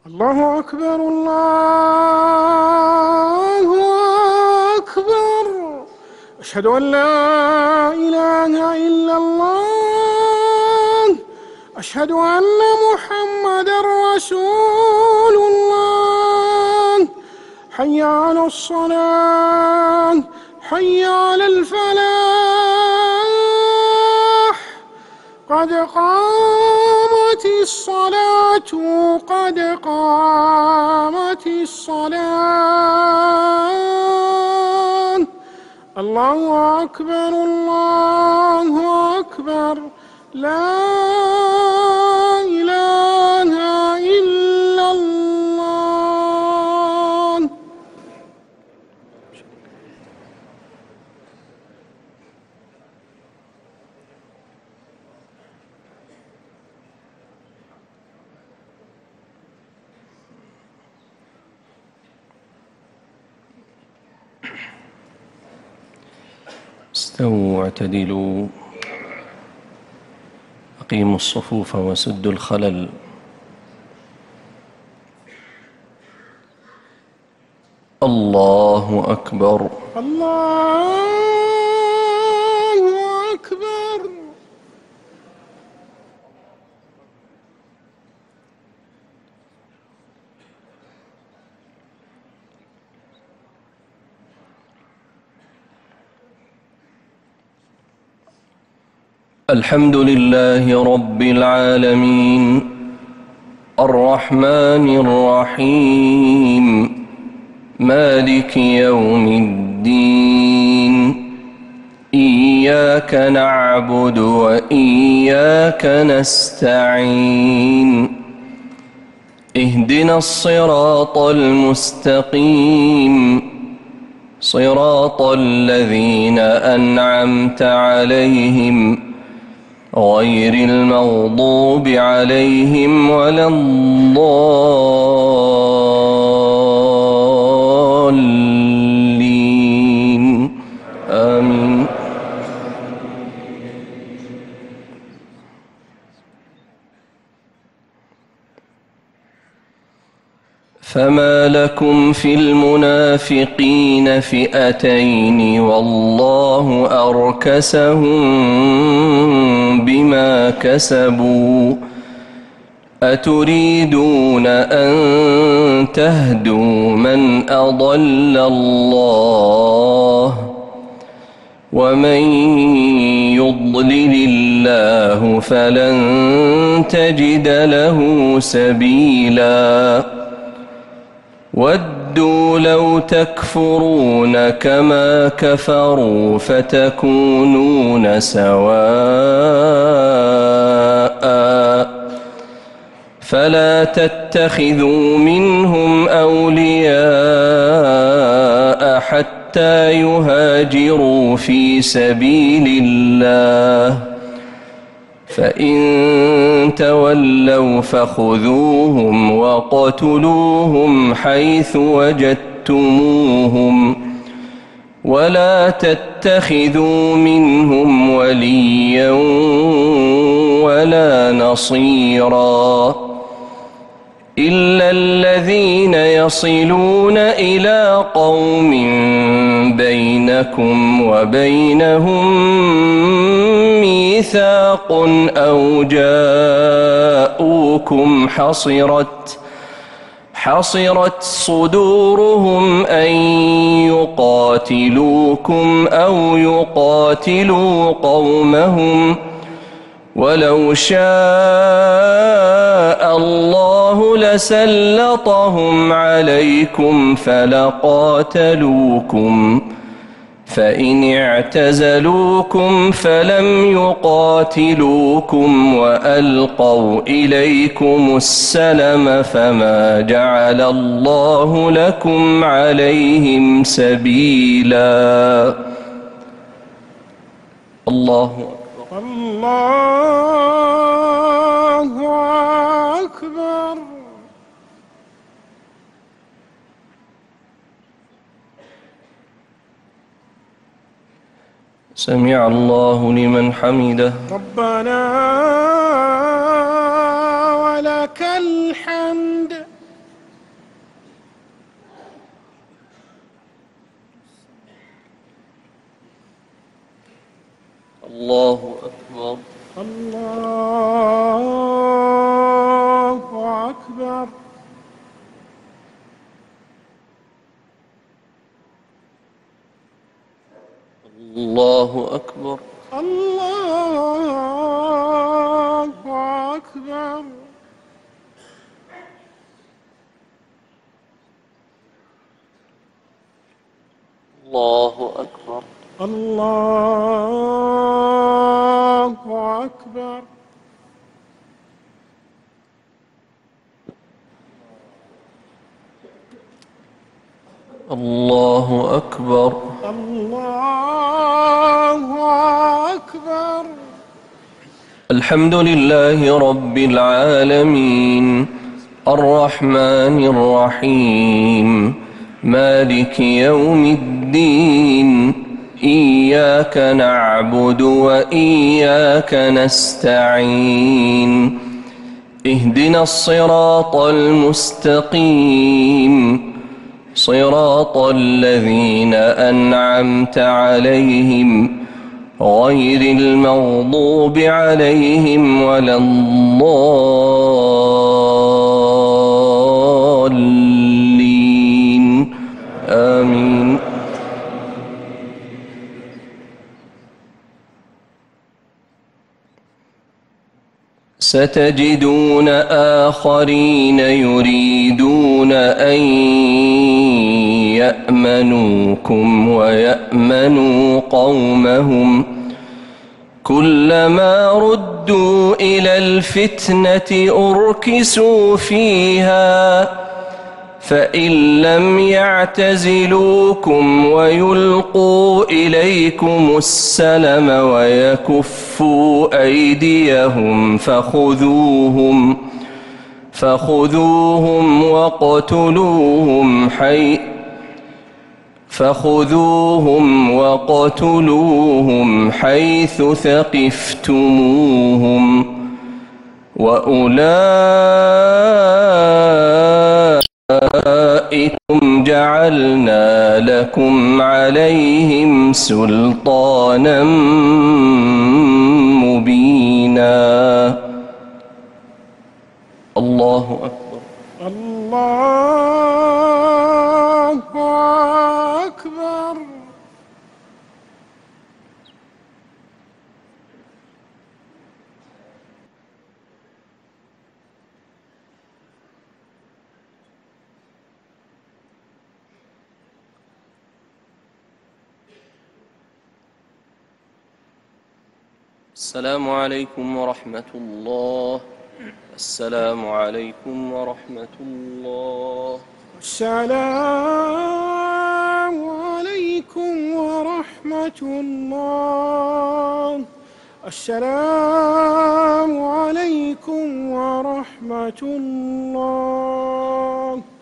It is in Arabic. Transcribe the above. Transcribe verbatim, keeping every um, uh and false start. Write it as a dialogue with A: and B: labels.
A: الله أكبر الله أكبر. أشهد أن لا إله إلا الله. أشهد أن محمدًا رسول الله. حي على الصلاة حي على الفلاح. قد قامت الصلاة قد قامت الصلاة. الله أكبر الله أكبر. لا إله إلا الله.
B: استووا واعتدلوا، أقيموا الصفوف وسدوا الخلل. الله أكبر
A: الله أكبر.
B: الحمد لله رب العالمين الرحمن الرحيم مالك يوم الدين. إياك نعبد وإياك نستعين. اهدنا الصراط المستقيم صراط الذين أنعمت عليهم غير المغضوب عليهم ولا الضالين. آمين. فما لكم في المنافقين فئتين والله أركسهم بما كسبوا أتريدون أن تهدوا من أضل الله ومن يضلل الله فلن تجد له سبيلا. ودوا لو تكفرون كما كفروا فتكونون سواء فلا تتخذوا منهم أولياء حتى يهاجروا في سبيل الله فإن تولوا فخذوهم وقتلوهم حيث وجدتموهم ولا تتخذوا منهم وليا ولا نصيرا إلا الذين يصلون إلى قوم بينكم وبينهم ميثاق أو جاءوكم حصرت حصرت صدورهم أن يقاتلوكم أو يقاتلوا قومهم ولو شاء الله لسلطهم عليكم فلقاتلوكم فإن اعتزلوكم فلم يقاتلوكم وألقوا إليكم السلم فما جعل الله لكم عليهم سبيلا. الله
A: الله أكبر.
B: سمع الله لمن حمده.
A: ربنا ولك الحمد.
B: الله أكبر.
A: الله أكبر.
B: الله أكبر.
A: الله أكبر.
B: الله أكبر.
A: الله أكبر.
B: الله أكبر.
A: الله أكبر.
B: الحمد لله رب العالمين الرحمن الرحيم مالك يوم الدين إياك نعبد وإياك نستعين اهدنا الصراط المستقيم صراط الذين أنعمت عليهم غير المغضوب عليهم ولا الضالين آمين. ستجدون آخرين يريدون أن يأمنوكم ويأمنوا قومهم كلما ردوا إلى الفتنة أركسوا فيها فإن لم يعتزلوكم ويلقوا إليكم السلم ويكفوا أيديهم فخذوهم فخذوهم وقتلوهم حي فخذوهم وقتلوهم حيث ثقفتموهم وأولئكم جعلنا لكم عليهم سلطانا مبينا. الله أكبر.
A: الله أكبر.
B: السلام عليكم ورحمة الله. السلام عليكم ورحمة الله.
A: السلام عليكم ورحمة الله. السلام عليكم ورحمة الله.